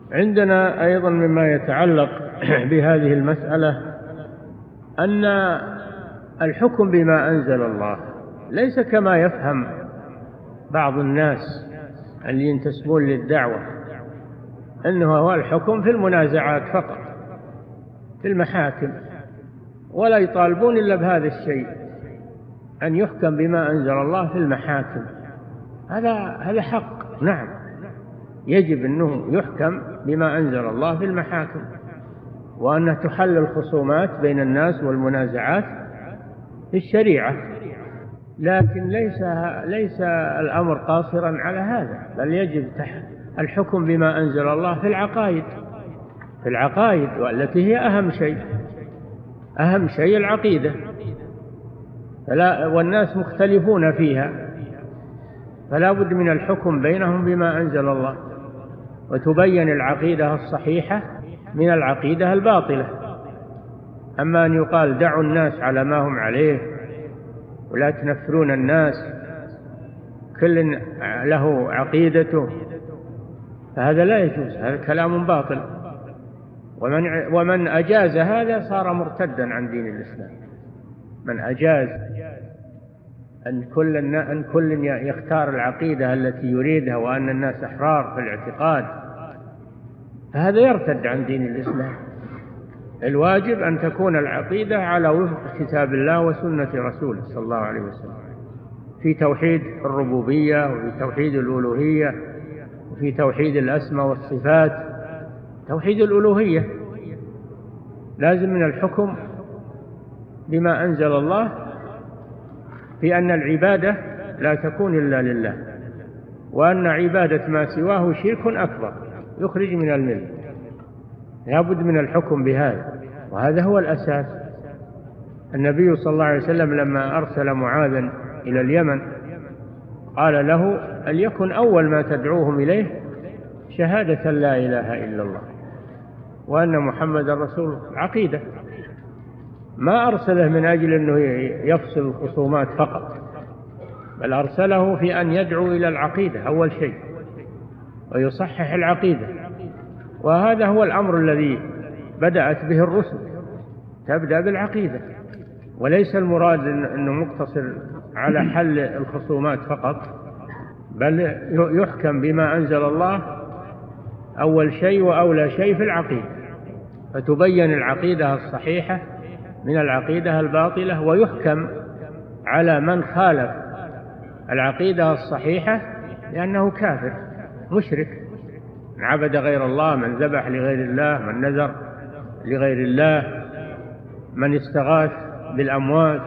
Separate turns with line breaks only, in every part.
عندنا أيضا مما يتعلق بهذه المسألة أن الحكم بما أنزل الله ليس كما يفهم بعض الناس اللي ينتسبون للدعوة أنه هو الحكم في المنازعات فقط في المحاكم، ولا يطالبون إلا بهذا الشيء، أن يحكم بما أنزل الله في المحاكم. هذا حق، نعم، يجب أنه يحكم بما أنزل الله في المحاكم، وأنه تحل الخصومات بين الناس والمنازعات في الشريعة. لكن ليس الأمر قاصرا على هذا، بل يجب الحكم بما أنزل الله في العقائد والتي هي أهم شيء العقيدة، والناس مختلفون فيها، فلا بد من الحكم بينهم بما أنزل الله، وتبين العقيدة الصحيحة من العقيدة الباطلة. أما أن يقال دعوا الناس على ما هم عليه ولا تنفرون الناس، كل له عقيدته، فهذا لا يجوز، هذا كلام باطل. ومن أجاز هذا صار مرتدا عن دين الإسلام. من أجاز أن كل يختار العقيدة التي يريدها وأن الناس أحرار في الاعتقاد، فهذا يرتد عن دين الإسلام. الواجب أن تكون العقيدة على وفق كتاب الله وسنة رسوله صلى الله عليه وسلم، في توحيد الربوبية، وفي توحيد الألوهية، وفي توحيد الأسماء والصفات. توحيد الألوهية لازم من الحكم بما أنزل الله في أن العبادة لا تكون إلا لله، وأن عبادة ما سواه شرك أكبر يخرج من الملة. لابد من الحكم بهذا، وهذا هو الأساس. النبي صلى الله عليه وسلم لما أرسل معاذا إلى اليمن قال له: ليكن أول ما تدعوهم إليه شهادة لا إله إلا الله وأن محمد رسول عقيدة. ما أرسله من أجل أنه يفصل الخصومات فقط، بل أرسله في أن يدعو إلى العقيدة أول شيء ويصحح العقيدة. وهذا هو الأمر الذي بدأت به الرسل، تبدأ بالعقيدة، وليس المراد أنه مقتصر على حل الخصومات فقط، بل يحكم بما أنزل الله أول شيء وأولى شيء في العقيدة، فتبين العقيدة الصحيحة من العقيدة الباطلة، ويحكم على من خالف العقيدة الصحيحة لأنه كافر مشرك، من عبد غير الله، من ذبح لغير الله، من نذر لغير الله، من استغاث بالأموات.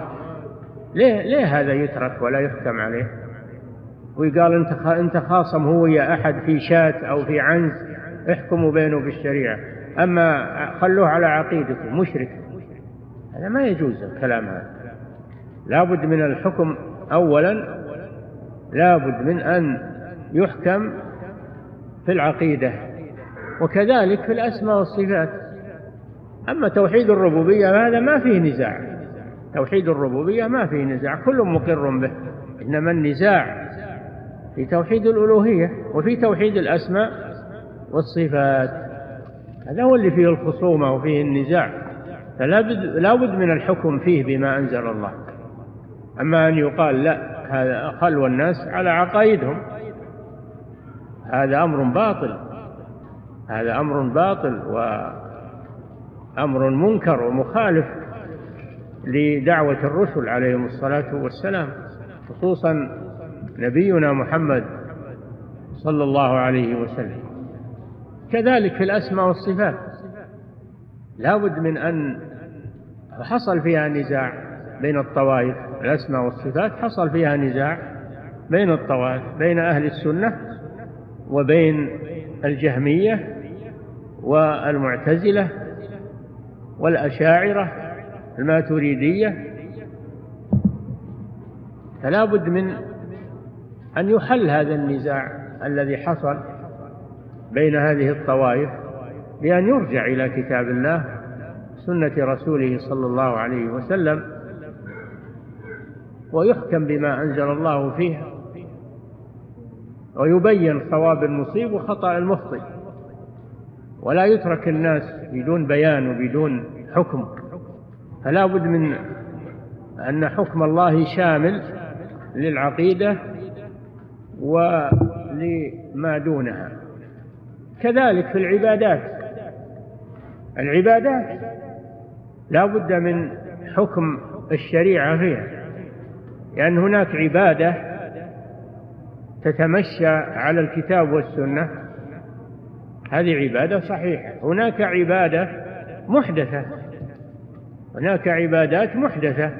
ليه هذا يترك ولا يحكم عليه ويقال أنت خاصم هو يا أحد في شاة أو في عنز احكموا بينه بالشريعة، أما خلوه على عقيدته مشرك؟ هذا ما يجوز الكلام هذا. لابد من الحكم أولا، لابد من أن يحكم في العقيدة، وكذلك في الأسماء والصفات. أما توحيد الربوبية هذا ما فيه نزاع، توحيد الربوبية ما فيه نزاع، كل مقر به. إنما النزاع في توحيد الألوهية وفي توحيد الأسماء والصفات، هذا هو اللي فيه الخصومة وفيه النزاع، فلا بد من الحكم فيه بما أنزل الله. أما أن يقال لا، هذا خلوا الناس على عقائدهم، هذا أمر باطل، هذا أمر باطل وأمر منكر ومخالف لدعوة الرسل عليهم الصلاة والسلام، خصوصا نبينا محمد صلى الله عليه وسلم. كذلك في الأسماء والصفات لا بد من أن حصل فيها نزاع بين الطوائف. الأسماء والصفات حصل فيها نزاع بين الطوائف، بين أهل السنة وبين الجهمية والمعتزلة والأشاعرة الماتريدية، فلا بد من أن يحل هذا النزاع الذي حصل بين هذه الطوائف بأن يرجع إلى كتاب الله سنة رسوله صلى الله عليه وسلم، ويحكم بما أنزل الله فيها، ويبين صواب المصيب وخطأ المخطئ. ولا يترك الناس بدون بيان وبدون حكم. فلا بد من أن حكم الله شامل للعقيدة ولما دونها. كذلك في العبادات لا بد من حكم الشريعة فيها، لأن هناك عبادة تتمشى على الكتاب والسنة، هذه عبادة صحيحة. هناك عبادة محدثة، هناك عبادات محدثة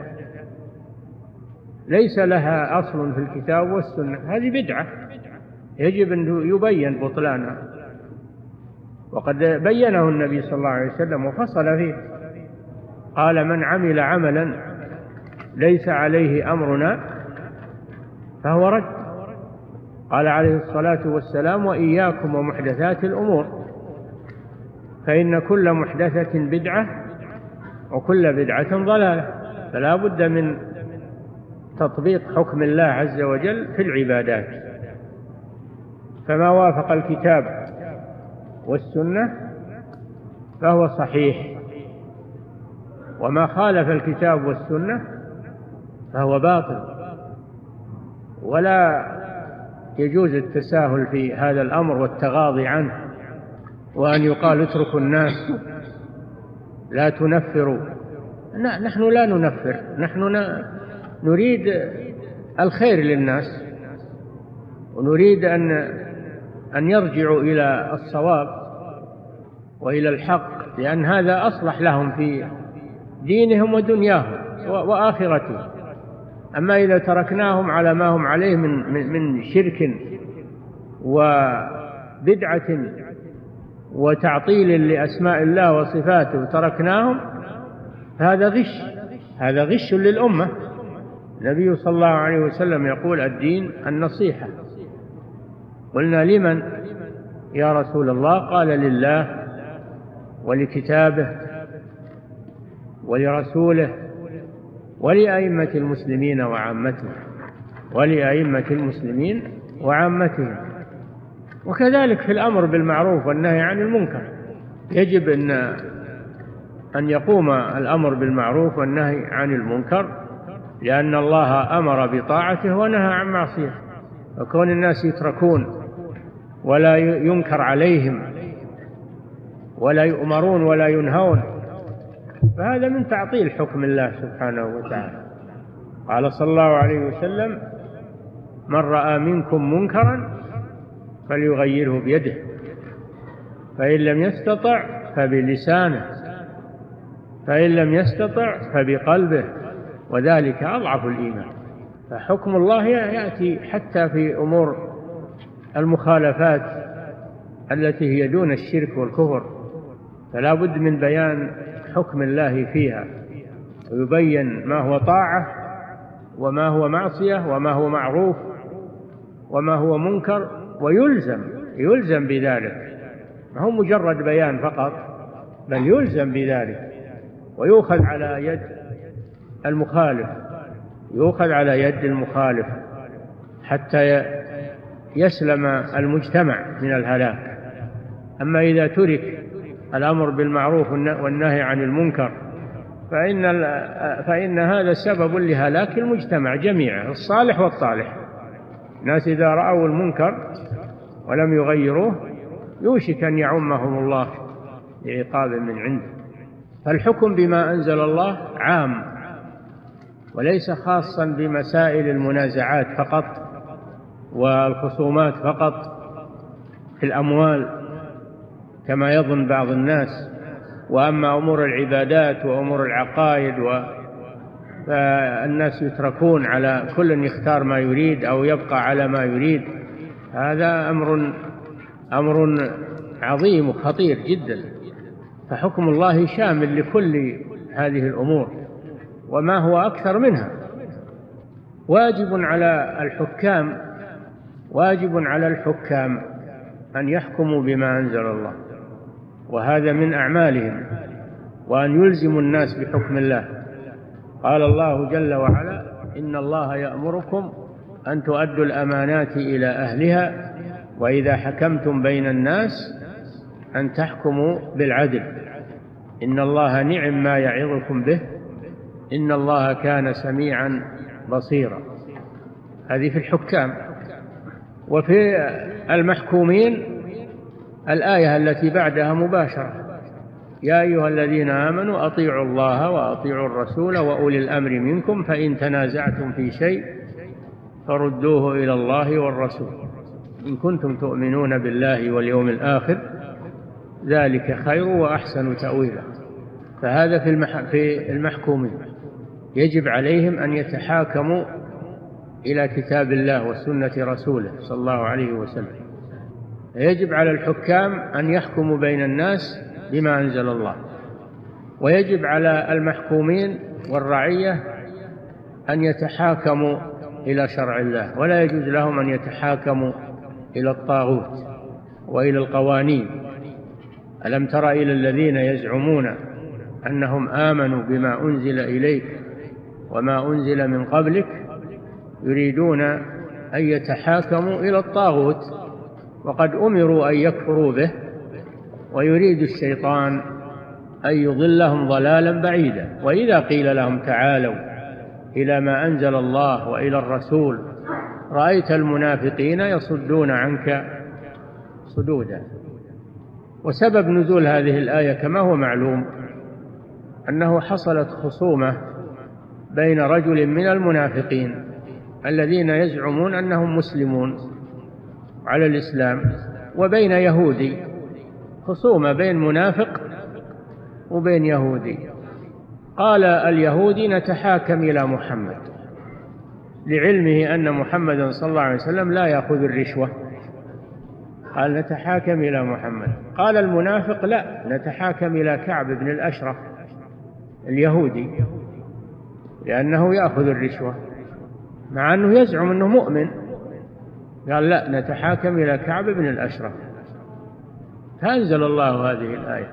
ليس لها أصل في الكتاب والسنة، هذه بدعة يجب أن يبين بطلانها، وقد بينه النبي صلى الله عليه وسلم وفصل فيه، قال: من عمل عملا ليس عليه أمرنا فهو رد. قال عليه الصلاة والسلام: وإياكم ومحدثات الأمور، فإن كل محدثة بدعة وكل بدعة ضلالة. فلا بد من تطبيق حكم الله عز وجل في العبادات، فما وافق الكتاب والسنة فهو صحيح، وما خالف الكتاب والسنة فهو باطل. ولا يجوز التساهل في هذا الأمر والتغاضي عنه، وأن يقال اتركوا الناس لا تنفروا. نحن لا ننفر، نحن نريد الخير للناس، ونريد أن يرجعوا إلى الصواب وإلى الحق، لأن هذا أصلح لهم في دينهم ودنياهم وآخرتهم. أما إذا تركناهم على ما هم عليه من شرك وبدعة وتعطيل لأسماء الله وصفاته تركناهم، هذا غش للأمة. النبي صلى الله عليه وسلم يقول: الدين النصيحة. قلنا: لمن يا رسول الله؟ قال: لله ولكتابه ولرسوله ولأئمة المسلمين وعامتهم. وكذلك في الأمر بالمعروف والنهي عن المنكر، يجب أن يقوم الأمر بالمعروف والنهي عن المنكر، لأن الله أمر بطاعته ونهى عن معصيته. وكون الناس يتركون ولا ينكر عليهم ولا يؤمرون ولا ينهون، فهذا من تعطيل حكم الله سبحانه وتعالى. قال صلى الله عليه وسلم: من رأى منكم منكرا فليغيره بيده، فإن لم يستطع فبلسانه، فإن لم يستطع فبقلبه، وذلك أضعف الإيمان. فحكم الله يأتي حتى في أمور المخالفات التي هي دون الشرك والكفر، فلا بد من بيان حكم الله فيها، ويبين ما هو طاعة وما هو معصية وما هو معروف وما هو منكر، ويلزم بذلك، ما هو مجرد بيان فقط، بل يلزم بذلك، ويؤخذ على يد المخالف حتى يسلم المجتمع من الهلاك. أما إذا ترك الأمر بالمعروف والنهي عن المنكر فإن هذا سبب لهلاك المجتمع جميعا، الصالح والطالح. الناس إذا رأوا المنكر ولم يغيروه يوشك أن يعمهم الله بعقاب من عنده. فالحكم بما أنزل الله عام، وليس خاصا بمسائل المنازعات فقط والخصومات فقط في الأموال كما يظن بعض الناس. وأما أمور العبادات وأمور العقائد فالناس يتركون على كل يختار ما يريد أو يبقى على ما يريد، هذا أمر عظيم وخطير جدا. فحكم الله شامل لكل هذه الأمور وما هو أكثر منها. واجب على الحكام أن يحكموا بما أنزل الله، وهذا من أعمالهم، وأن يلزموا الناس بحكم الله. قال الله جل وعلا: إن الله يأمركم أن تؤدوا الأمانات إلى أهلها وإذا حكمتم بين الناس أن تحكموا بالعدل، إن الله نعم ما يعظكم به، إن الله كان سميعا بصيرا. هذه في الحكام. وفي المحكومين الآية التي بعدها مباشرة: يا أيها الذين آمنوا أطيعوا الله وأطيعوا الرسول وأولي الأمر منكم فإن تنازعتم في شيء فردوه إلى الله والرسول إن كنتم تؤمنون بالله واليوم الآخر ذلك خير وأحسن تأويلا. فهذا في المحكومين يجب عليهم أن يتحاكموا إلى كتاب الله وسنة رسوله صلى الله عليه وسلم. يجب على الحكام أن يحكموا بين الناس بما أنزل الله، ويجب على المحكومين والرعية أن يتحاكموا إلى شرع الله، ولا يجوز لهم أن يتحاكموا إلى الطاغوت وإلى القوانين. ألم تر إلى الذين يزعمون أنهم آمنوا بما أنزل إليك وما أنزل من قبلك يريدون أن يتحاكموا إلى الطاغوت وقد أمروا أن يكفروا به، ويريد الشيطان أن يضلهم ضلالا بعيدا. وإذا قيل لهم تعالوا إلى ما أنزل الله وإلى الرسول رأيت المنافقين يصدون عنك صدودا. وسبب نزول هذه الآية كما هو معلوم أنه حصلت خصومة بين رجل من المنافقين الذين يزعمون أنهم مسلمون على الإسلام وبين يهودي، خصومة بين منافق وبين يهودي. قال اليهودي نتحاكم إلى محمد لعلمه أن محمدا صلى الله عليه وسلم لا يأخذ الرشوة، قال نتحاكم إلى محمد. قال المنافق لا، نتحاكم إلى كعب بن الأشرف اليهودي لأنه يأخذ الرشوة، مع أنه يزعم أنه مؤمن. قال لا، نتحاكم إلى كعب بن الأشرف. فأنزل الله هذه الآية: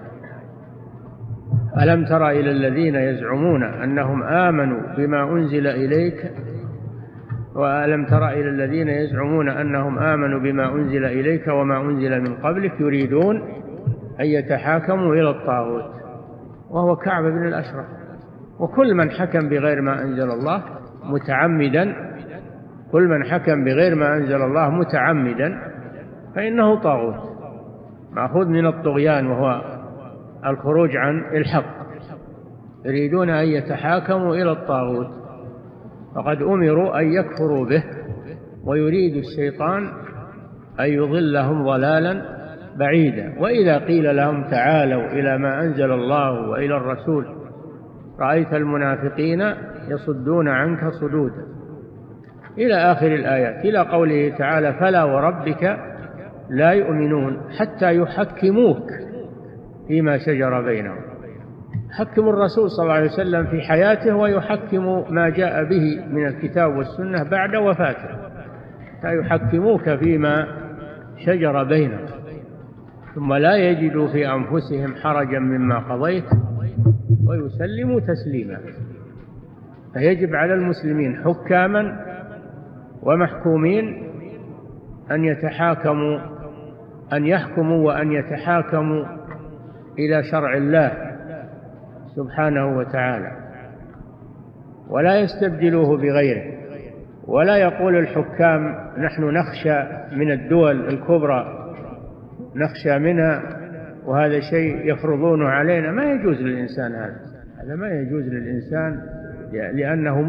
ألم تر إلى الذين يزعمون أنهم آمنوا بما أنزل إليك وألم تر إلى الذين يزعمون أنهم آمنوا بما أنزل إليك وما أنزل من قبلك يريدون أن يتحاكموا إلى الطاغوت وهو كعب بن الأشرف. وكل من حكم بغير ما أنزل الله متعمدا، كل من حكم بغير ما أنزل الله متعمدا فإنه طاغوت مأخوذ من الطغيان وهو الخروج عن الحق. يريدون أن يتحاكموا إلى الطاغوت فقد أمروا أن يكفروا به، ويريد الشيطان أن يضلهم ضلالا بعيدا. وإذا قيل لهم تعالوا إلى ما أنزل الله وإلى الرسول رأيت المنافقين يصدون عنك صدودا إلى آخر الآيات، إلى قوله تعالى فلا وربك لا يؤمنون حتى يحكموك فيما شجر بينهم. حكم الرسول صلى الله عليه وسلم في حياته ويحكم ما جاء به من الكتاب والسنة بعد وفاته، حتى يحكموك فيما شجر بينهم ثم لا يجدوا في أنفسهم حرجا مما قضيت ويسلموا تسليما. فيجب على المسلمين حكاما ومحكومين أن يتحاكموا، أن يحكموا وأن يتحاكموا إلى شرع الله سبحانه وتعالى، ولا يستبدلوه بغيره. ولا يقول الحكام نحن نخشى من الدول الكبرى، نخشى منها وهذا شيء يفرضونه علينا. ما يجوز للإنسان هذا ما يجوز للإنسان، لأنه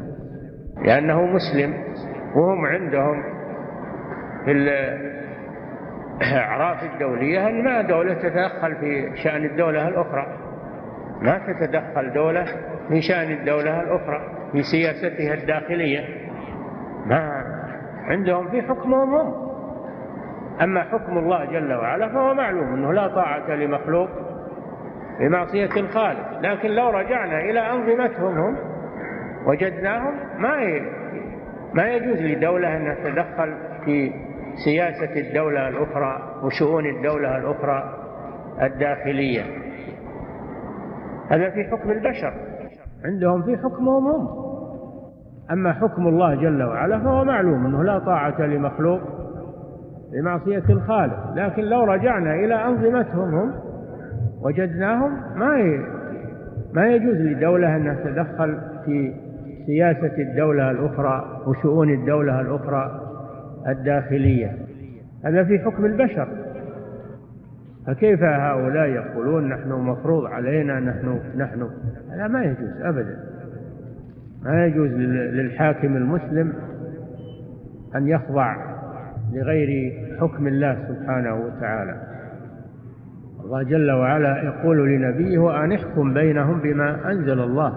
مسلم وهم عندهم في الأعراف الدولية أن ما دولة تتدخل في شأن الدولة الأخرى، ما تتدخل دولة في شأن الدولة الأخرى في سياستها الداخلية، ما عندهم في حكمهم هم. أما حكم الله جل وعلا فهو معلوم أنه لا طاعة لمخلوق بمعصية الخالق. لكن لو رجعنا إلى أنظمتهم هم وجدناهم ما يجوز لدولة أن تتدخل في سياسة الدولة الأخرى وشؤون الدولة الأخرى الداخلية. هذا في حكم البشر، عندهم في حكمهم هم. أما حكم الله جل وعلا فهو معلوم أنه لا طاعة لمخلوق بمعصية الخالق. لكن لو رجعنا إلى أنظمتهم هم وجدناهم ما يجوز لدولة أن تتدخل في سياسة الدولة الأخرى وشؤون الدولة الأخرى الداخلية. هذا في حكم البشر. فكيف هؤلاء يقولون نحن مفروض علينا نحن هذا ما يجوز أبدا. ما يجوز للحاكم المسلم أن يخضع لغير حكم الله سبحانه وتعالى. الله جل وعلا يقول لنبيه وأن احكم بينهم بما أنزل الله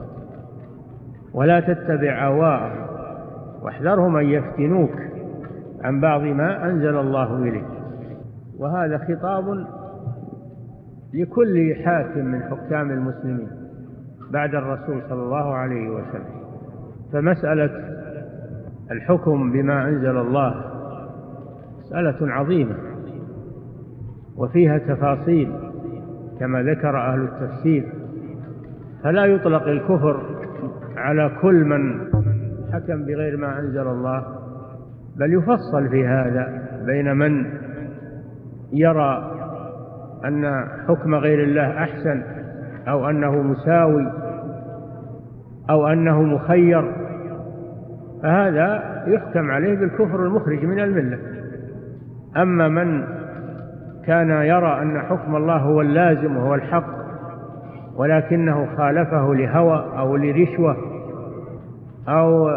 ولا تتبع أهواءهم واحذرهم أن يفتنوك عن بعض ما أنزل الله إليك. وهذا خطاب لكل حاكم من حكام المسلمين بعد الرسول صلى الله عليه وسلم. فمسألة الحكم بما أنزل الله مسألة عظيمة وفيها تفاصيل كما ذكر أهل التفسير. فلا يطلق الكفر على كل من حكم بغير ما أنزل الله، بل يفصل في هذا بين من يرى أن حكم غير الله أحسن أو أنه مساوي أو أنه مخير، فهذا يحكم عليه بالكفر المخرج من الملة. أما من كان يرى أن حكم الله هو اللازم وهو الحق ولكنه خالفه لهوى أو لرشوة أو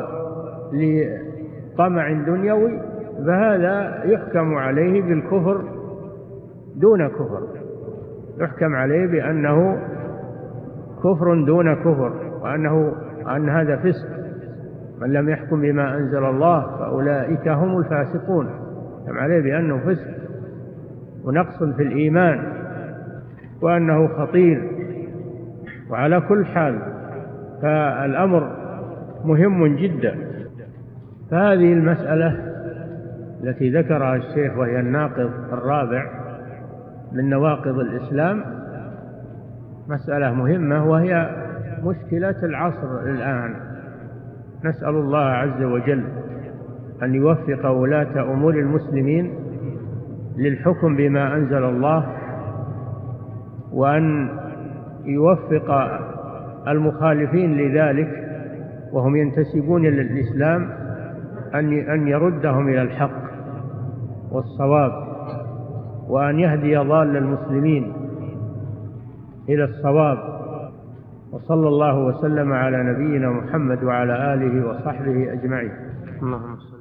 لطمع دنيوي، فهذا يحكم عليه بالكفر دون كفر، يحكم عليه بأنه كفر دون كفر، وأن هذا فسق. من لم يحكم بما أنزل الله فأولئك هم الفاسقون، يحكم عليه بأنه فسق ونقص في الإيمان وأنه خطير. وعلى كل حال فالأمر مهم جدا. فهذه المسألة التي ذكرها الشيخ وهي الناقض الرابع من نواقض الإسلام مسألة مهمة، وهي مشكلة العصر الآن. نسأل الله عز وجل أن يوفق ولاة أمور المسلمين للحكم بما أنزل الله، وأن يوفق المخالفين لذلك وهم ينتسبون للإسلام أن يردهم إلى الحق والصواب، وأن يهدي ضال المسلمين إلى الصواب. وصلى الله وسلم على نبينا محمد وعلى آله وصحبه أجمعين. اللهم